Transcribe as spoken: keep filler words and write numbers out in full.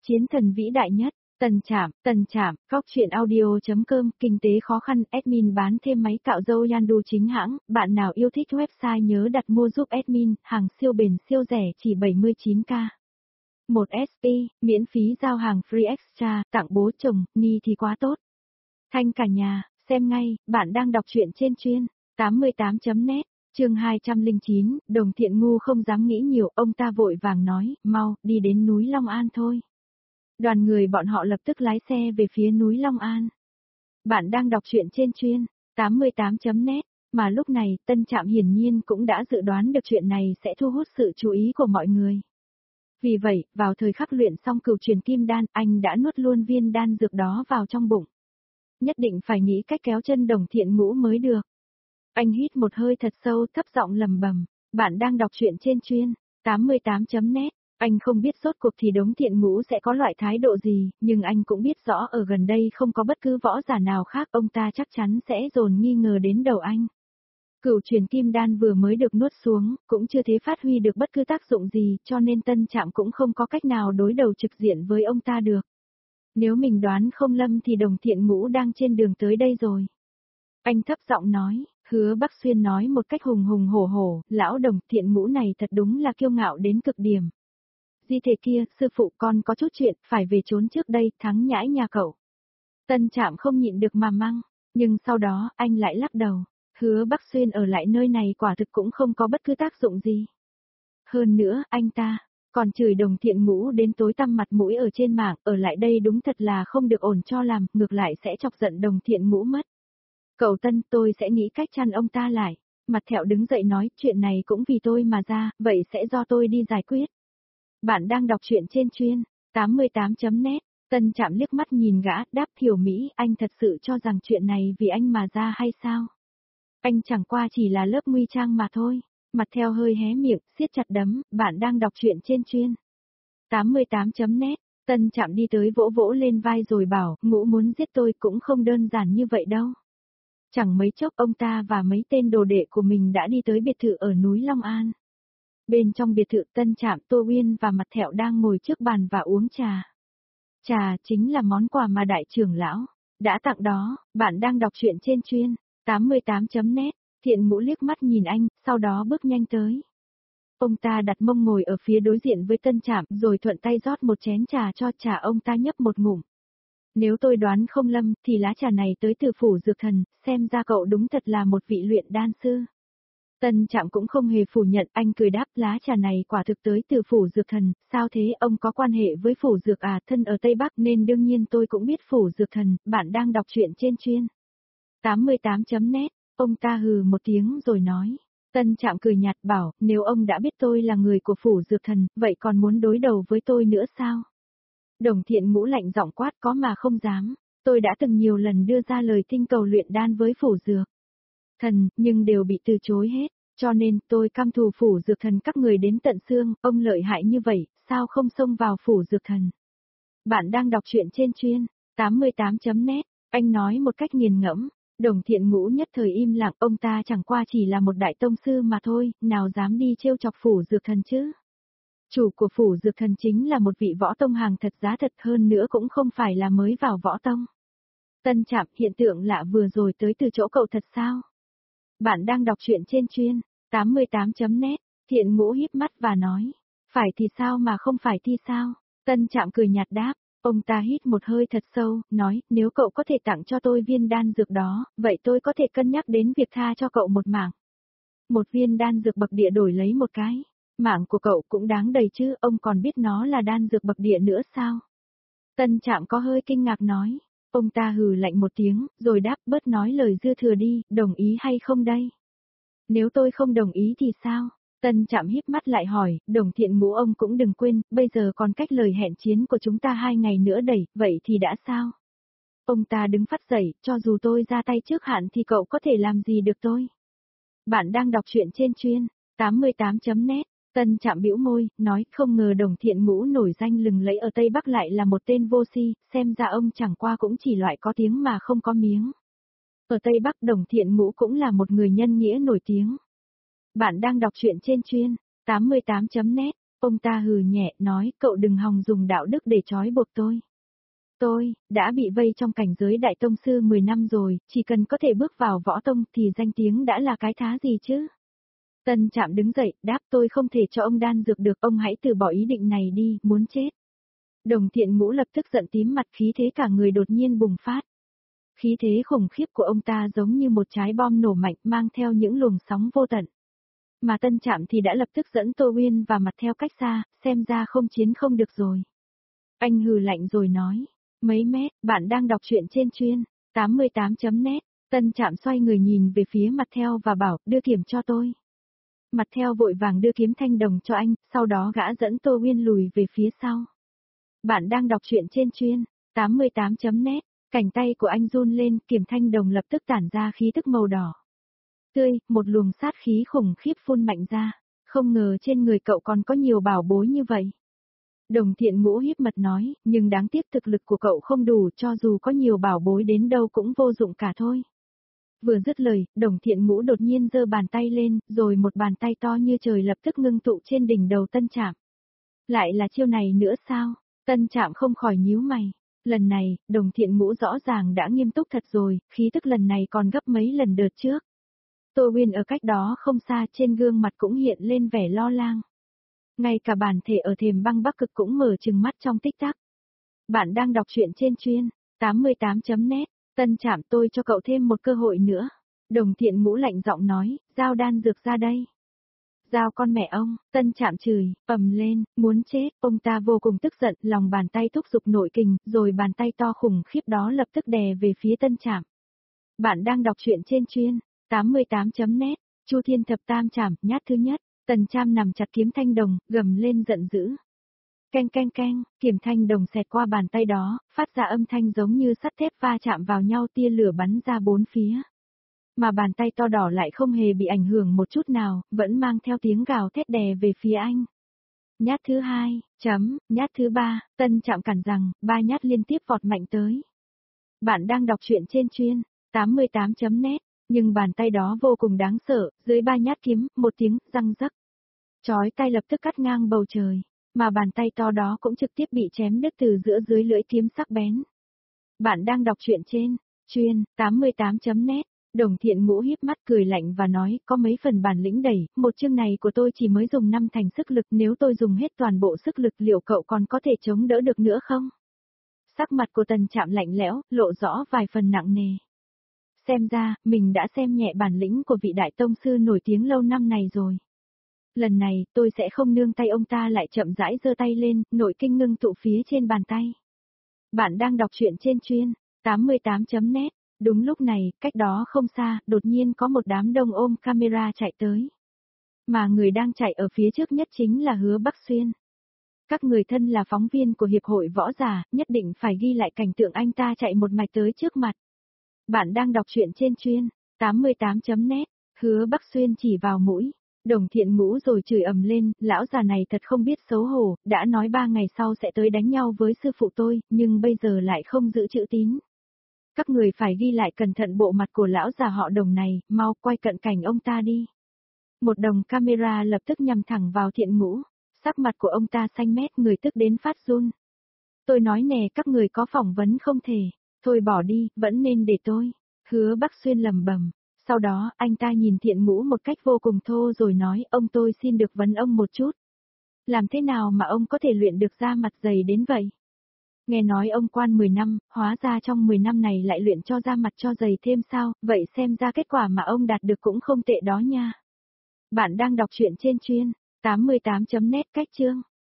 Chiến thần vĩ đại nhất, Tần Trạm, Tần Trạm, Góc truyện audio.com, kinh tế khó khăn, admin bán thêm máy cạo râu Yandu chính hãng, bạn nào yêu thích website nhớ đặt mua giúp admin, hàng siêu bền siêu rẻ chỉ bảy mươi chín k. một ét pê, miễn phí giao hàng free extra, tặng bố chồng, ni thì quá tốt. Thanh cả nhà, xem ngay, bạn đang đọc truyện trên chuyên, tám mươi tám chấm net. Chương hai trăm lẻ chín, Đồng Thiện ngu không dám nghĩ nhiều, ông ta vội vàng nói, mau, đi đến núi Long An thôi. Đoàn người bọn họ lập tức lái xe về phía núi Long An. Bạn đang đọc truyện trên chuyên, tám mươi tám chấm net, mà lúc này, Tân Trạm hiển nhiên cũng đã dự đoán được chuyện này sẽ thu hút sự chú ý của mọi người. Vì vậy, vào thời khắc luyện xong cửu truyền kim đan, anh đã nuốt luôn viên đan dược đó vào trong bụng. Nhất định phải nghĩ cách kéo chân Đồng Thiện ngũ mới được. Anh hít một hơi thật sâu, thấp giọng lầm bầm, bạn đang đọc truyện trên chuyên, tám mươi tám chấm net, anh không biết rốt cuộc thì Đống Thiện ngũ sẽ có loại thái độ gì, nhưng anh cũng biết rõ ở gần đây không có bất cứ võ giả nào khác, ông ta chắc chắn sẽ dồn nghi ngờ đến đầu anh. Cửu truyền kim đan vừa mới được nuốt xuống, cũng chưa thể phát huy được bất cứ tác dụng gì, cho nên Tân Trạm cũng không có cách nào đối đầu trực diện với ông ta được. Nếu mình đoán không lầm thì Đồng Thiện ngũ đang trên đường tới đây rồi. Anh thấp giọng nói. Hứa Bắc Xuyên nói một cách hùng hùng hổ hổ, lão Đồng Thiện ngũ này thật đúng là kiêu ngạo đến cực điểm. Di thể kia, sư phụ con có chút chuyện, phải về trốn trước đây, thắng nhãi nhà cậu. Tân Trạm không nhịn được mà măng, nhưng sau đó, anh lại lắc đầu. Hứa Bắc Xuyên ở lại nơi này quả thực cũng không có bất cứ tác dụng gì. Hơn nữa, anh ta, còn chửi Đồng Thiện ngũ đến tối tăm mặt mũi ở trên mạng, ở lại đây đúng thật là không được ổn cho làm, ngược lại sẽ chọc giận Đồng Thiện ngũ mất. Cậu Tân, tôi sẽ nghĩ cách chặn ông ta lại. Mặt Thẹo đứng dậy nói, chuyện này cũng vì tôi mà ra, vậy sẽ do tôi đi giải quyết. Bạn đang đọc truyện trên chuyên, tám mươi tám chấm net, Tân Trạm liếc mắt nhìn gã, đáp Thiểu Mỹ, anh thật sự cho rằng chuyện này vì anh mà ra hay sao? Anh chẳng qua chỉ là lớp nguy trang mà thôi. Mặt Thẹo hơi hé miệng, siết chặt đấm, bạn đang đọc truyện trên chuyên. tám mươi tám chấm net, Tân Trạm đi tới vỗ vỗ lên vai rồi bảo, ngũ muốn giết tôi cũng không đơn giản như vậy đâu. Chẳng mấy chốc ông ta và mấy tên đồ đệ của mình đã đi tới biệt thự ở núi Long An. Bên trong biệt thự Tân Trạm, Tô Uyên và Mặt Thẹo đang ngồi trước bàn và uống trà. Trà chính là món quà mà đại trưởng lão đã tặng đó. Bạn đang đọc truyện trên chuyên, tám mươi tám chấm net, Thiện ngũ liếc mắt nhìn anh, sau đó bước nhanh tới. Ông ta đặt mông ngồi ở phía đối diện với Tân Trạm rồi thuận tay rót một chén trà cho trà, ông ta nhấp một ngụm. Nếu tôi đoán không lầm, thì lá trà này tới từ phủ dược thần, xem ra cậu đúng thật là một vị luyện đan sư. Tân Trạm cũng không hề phủ nhận, anh cười đáp, lá trà này quả thực tới từ phủ dược thần, sao thế, ông có quan hệ với phủ dược à, thân ở Tây Bắc nên đương nhiên tôi cũng biết phủ dược thần, bạn đang đọc truyện trên chuyên. tám mươi tám chấm net, ông ta hừ một tiếng rồi nói. Tân Trạm cười nhạt bảo, nếu ông đã biết tôi là người của phủ dược thần, vậy còn muốn đối đầu với tôi nữa sao? Đồng Thiện ngũ lạnh giọng quát, có mà không dám, tôi đã từng nhiều lần đưa ra lời thỉnh cầu luyện đan với phủ dược thần, nhưng đều bị từ chối hết, cho nên tôi căm thù phủ dược thần các người đến tận xương, ông lợi hại như vậy, sao không xông vào phủ dược thần? Bạn đang đọc truyện trên chuyên, tám mươi tám chấm net, anh nói một cách nghiền ngẫm. Đồng Thiện ngũ nhất thời im lặng, ông ta chẳng qua chỉ là một đại tông sư mà thôi, nào dám đi trêu chọc phủ dược thần chứ? Chủ của phủ dược thần chính là một vị võ tông hàng thật giá thật, hơn nữa cũng không phải là mới vào võ tông. Tân Trạm, hiện tượng lạ vừa rồi tới từ chỗ cậu thật sao? Bạn đang đọc truyện trên chuyên, tám mươi tám chấm net, Thiện ngũ híp mắt và nói, phải thì sao mà không phải thì sao? Tân Trạm cười nhạt đáp, ông ta hít một hơi thật sâu, nói, nếu cậu có thể tặng cho tôi viên đan dược đó, vậy tôi có thể cân nhắc đến việc tha cho cậu một mảng. Một viên đan dược bậc địa đổi lấy một cái. Mạng của cậu cũng đáng đầy chứ, ông còn biết nó là đan dược bậc địa nữa sao? Tân Trạm có hơi kinh ngạc nói. Ông ta hừ lạnh một tiếng, rồi đáp, bớt nói lời dư thừa đi, đồng ý hay không đây? Nếu tôi không đồng ý thì sao? Tân Trạm híp mắt lại hỏi, Đồng Thiện ngũ ông cũng đừng quên, bây giờ còn cách lời hẹn chiến của chúng ta hai ngày nữa đẩy, vậy thì đã sao? Ông ta đứng phát dậy, cho dù tôi ra tay trước hạn thì cậu có thể làm gì được tôi? Bạn đang đọc truyện trên chuyên, tám mươi tám chấm net. Tân Trạm bĩu môi, nói, không ngờ Đồng Thiện ngũ nổi danh lừng lẫy ở Tây Bắc lại là một tên vô si, xem ra ông chẳng qua cũng chỉ loại có tiếng mà không có miếng. Ở Tây Bắc Đồng Thiện ngũ cũng là một người nhân nghĩa nổi tiếng. Bạn đang đọc truyện trên chuyên, tám mươi tám chấm net, Ông ta hừ nhẹ, nói, cậu đừng hòng dùng đạo đức để trói buộc tôi. Tôi, đã bị vây trong cảnh giới đại tông sư mười năm rồi, chỉ cần có thể bước vào võ tông thì danh tiếng đã là cái thá gì chứ. Tân Trạm đứng dậy, đáp tôi không thể cho ông đan dược được, ông hãy từ bỏ ý định này đi, muốn chết. Đồng Thiện Ngũ lập tức giận tím mặt, khí thế cả người đột nhiên bùng phát. Khí thế khủng khiếp của ông ta giống như một trái bom nổ mạnh mang theo những luồng sóng vô tận. Mà Tân Trạm thì đã lập tức dẫn Tô Uyên và mặt theo cách xa, xem ra không chiến không được rồi. Anh hừ lạnh rồi nói, mấy mét, bạn đang đọc truyện trên chuyên, tám mươi tám chấm net, Tân Trạm xoay người nhìn về phía mặt theo và bảo, đưa kiếm cho tôi. Mặt theo vội vàng đưa kiếm thanh đồng cho anh, sau đó gã dẫn Tô Uyên lùi về phía sau. Bạn đang đọc truyện trên chuyên, tám mươi tám chấm net, cánh tay của anh run lên, kiếm thanh đồng lập tức tản ra khí tức màu đỏ. Tươi, một luồng sát khí khủng khiếp phun mạnh ra, không ngờ trên người cậu còn có nhiều bảo bối như vậy. Đồng Thiện Ngũ hiếp mặt nói, nhưng đáng tiếc thực lực của cậu không đủ, cho dù có nhiều bảo bối đến đâu cũng vô dụng cả thôi. Vừa dứt lời, Đồng Thiện Ngũ đột nhiên giơ bàn tay lên, rồi một bàn tay to như trời lập tức ngưng tụ trên đỉnh đầu Tân Trạm. Lại là chiêu này nữa sao? Tân Trạm không khỏi nhíu mày. Lần này, Đồng Thiện Ngũ rõ ràng đã nghiêm túc thật rồi, khí tức lần này còn gấp mấy lần đợt trước. Tô Uyên ở cách đó không xa, trên gương mặt cũng hiện lên vẻ lo lắng. Ngay cả bản thể ở thềm băng Bắc Cực cũng mở trừng mắt trong tích tắc. Bạn đang đọc truyện trên chuyên, tám mươi tám chấm net, Tân Trạm tôi cho cậu thêm một cơ hội nữa. Đồng Thiện Ngũ lạnh giọng nói, giao đan dược ra đây. Giao con mẹ ông, Tân Trạm chửi, ầm lên, muốn chết, ông ta vô cùng tức giận, lòng bàn tay thúc giục nội kình, rồi bàn tay to khủng khiếp đó lập tức đè về phía Tân Trạm. Bạn đang đọc truyện trên chuyên, tám mươi tám chấm net, Chu Thiên Thập Tam Trảm, nhát thứ nhất, Tần Trạm nằm chặt kiếm thanh đồng, gầm lên giận dữ. Keng keng keng, kiếm thanh đồng xẹt qua bàn tay đó, phát ra âm thanh giống như sắt thép va chạm vào nhau, tia lửa bắn ra bốn phía. Mà bàn tay to đỏ lại không hề bị ảnh hưởng một chút nào, vẫn mang theo tiếng gào thét đè về phía anh. Nhát thứ hai, chấm, nhát thứ ba, Tân Trạm cản rằng, ba nhát liên tiếp vọt mạnh tới. Bạn đang đọc truyện trên chuyên, tám mươi tám chấm net, nhưng bàn tay đó vô cùng đáng sợ, dưới ba nhát kiếm, một tiếng, răng rắc. Chói tai lập tức cắt ngang bầu trời, mà bàn tay to đó cũng trực tiếp bị chém đứt từ giữa dưới lưỡi kiếm sắc bén. Bạn đang đọc truyện trên, chuyên, tám mươi tám chấm net. Đồng Thiện Ngũ hiếp mắt cười lạnh và nói, có mấy phần bản lĩnh đẩy, một chương này của tôi chỉ mới dùng năm thành sức lực, nếu tôi dùng hết toàn bộ sức lực liệu cậu còn có thể chống đỡ được nữa không? Sắc mặt của Tần Trạm lạnh lẽo, lộ rõ vài phần nặng nề. Xem ra, mình đã xem nhẹ bản lĩnh của vị đại tông sư nổi tiếng lâu năm này rồi. Lần này, tôi sẽ không nương tay. Ông ta lại chậm rãi giơ tay lên, nội kinh ngưng tụ phía trên bàn tay. Bạn đang đọc truyện trên chuyên, tám mươi tám chấm net. Đúng lúc này, cách đó không xa, đột nhiên có một đám đông ôm camera chạy tới. Mà người đang chạy ở phía trước nhất chính là Hứa Bắc Xuyên. Các người thân là phóng viên của Hiệp hội Võ Giả, nhất định phải ghi lại cảnh tượng anh ta chạy một mạch tới trước mặt. Bạn đang đọc truyện trên chuyên, tám mươi tám chấm net, Hứa Bắc Xuyên chỉ vào mũi. Đồng Thiện Ngũ rồi chửi ầm lên, lão già này thật không biết xấu hổ, đã nói ba ngày sau sẽ tới đánh nhau với sư phụ tôi, nhưng bây giờ lại không giữ chữ tín. Các người phải ghi lại cẩn thận bộ mặt của lão già họ Đồng này, mau quay cận cảnh ông ta đi. Một đồng camera lập tức nhằm thẳng vào Thiện Ngũ, sắc mặt của ông ta xanh mét, người tức đến phát run. Tôi nói nè, các người có phỏng vấn không thể, thôi bỏ đi, vẫn nên để tôi. Hứa Bắc Xuyên lầm bầm. Sau đó, anh ta nhìn Thiện Ngũ một cách vô cùng thô rồi nói, ông tôi xin được vấn ông một chút. Làm thế nào mà ông có thể luyện được da mặt dày đến vậy? Nghe nói ông quan mười năm, hóa ra trong mười năm này lại luyện cho da mặt cho dày thêm sao, vậy xem ra kết quả mà ông đạt được cũng không tệ đó nha. Bạn đang đọc truyện trên chuyên, tám mươi tám chấm net cách chương.